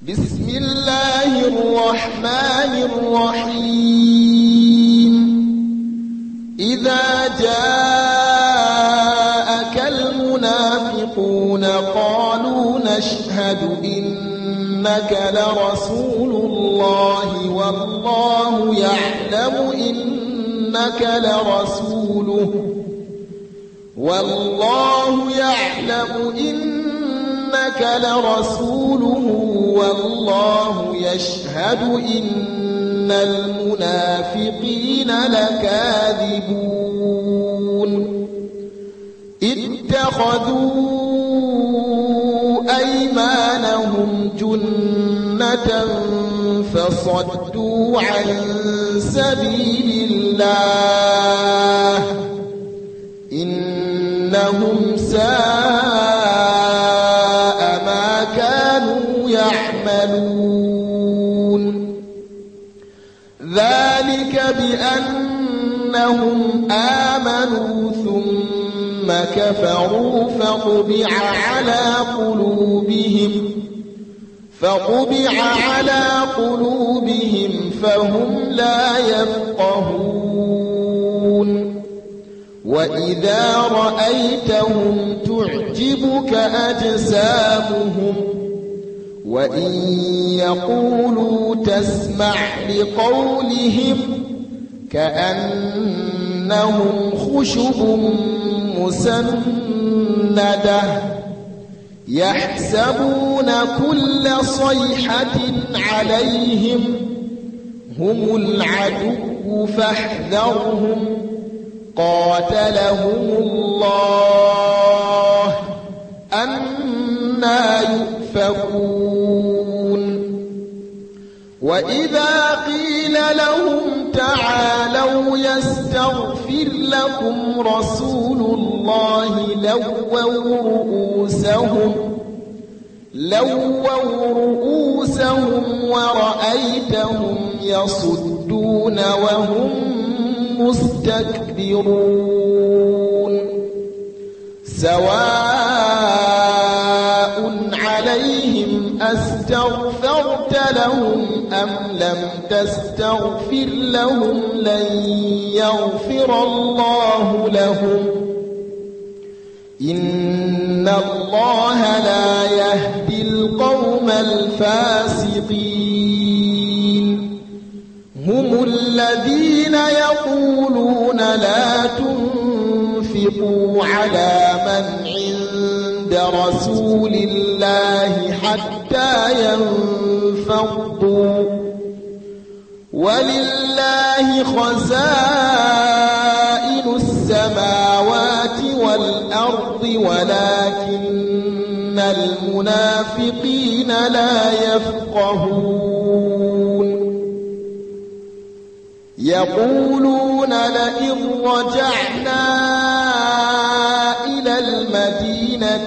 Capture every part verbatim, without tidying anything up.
بسم الله الرحمن الرحيم إذا جاءك المنافقون قالوا نشهد إنك لرسول الله والله يعلم إنك لرسوله والله يعلم إنك لرسوله والله يشهد إن المنافقين لكاذبون اتخذوا أيمانهم جنة فصدوا عن سبيل الله إنهم ساء ما كانوا يعملون ذلك بأنهم آمنوا ثم كفروا فطبع على قلوبهم فطبع على قلوبهم فهم لا يفقهون وإذا رأيتهم تعجبك أجسامهم وإن يقولوا تسمع لقولهم كأنهم خشب مسندة يحسبون كل صيحة عليهم هم العدو فاحذرهم قاتلهم الله أنى يؤفكون وإذا قيل لهم تعالوا يستغفر لكم رسول الله لووا رؤوسهم لووا رؤوسهم ورأيتهم يصدون وهم مستكبرون سواء عليهم أستغفرت لهم أم لم تستغفر لهم لن يغفر الله لهم إن الله لا يهدي القوم الفاسقين هم الذين يقولون لا تنفقوا على من عند رسول الله حتى ينفضوا ولله خزائن السماوات والأرض ولكن المنافقين لا يفقهون يقولون لئن رجعنا إلى المدينة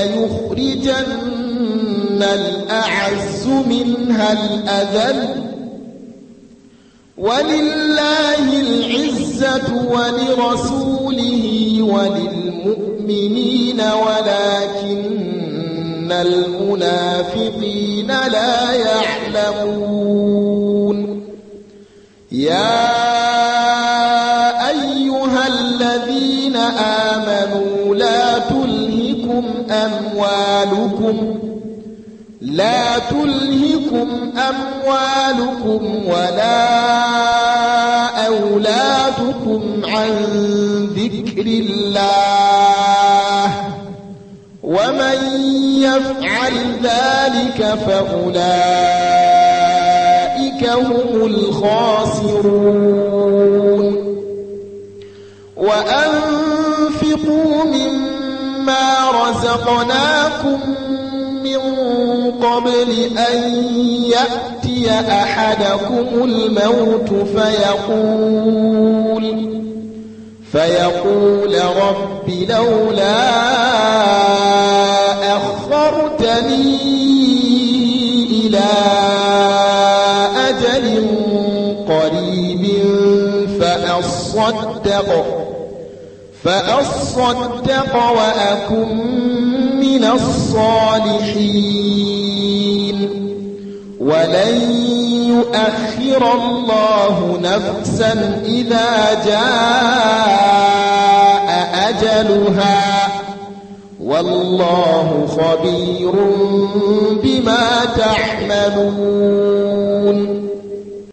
ليخرجن الأعز منها الأذل ولله العزة ولرسوله وللمؤمنين ولكن المنافقين لا يعلمون يا أيها الذين آمنوا لا تلهكم أموالكم لا تلهكم أموالكم ولا أولادكم عن ذكر الله ومن يفعل ذلك فأولئك هم الخاسرون وأنفقوا مما رزقناكم من قبل أن يأتي أحدكم الموت فيقول فيقول رب لولا أخرتني إلى أجل قريب فأصدق فأصدق وأكن من الصالحين ولن يؤخر الله نفسا إذا جاء أجلها والله خبير بما تعملون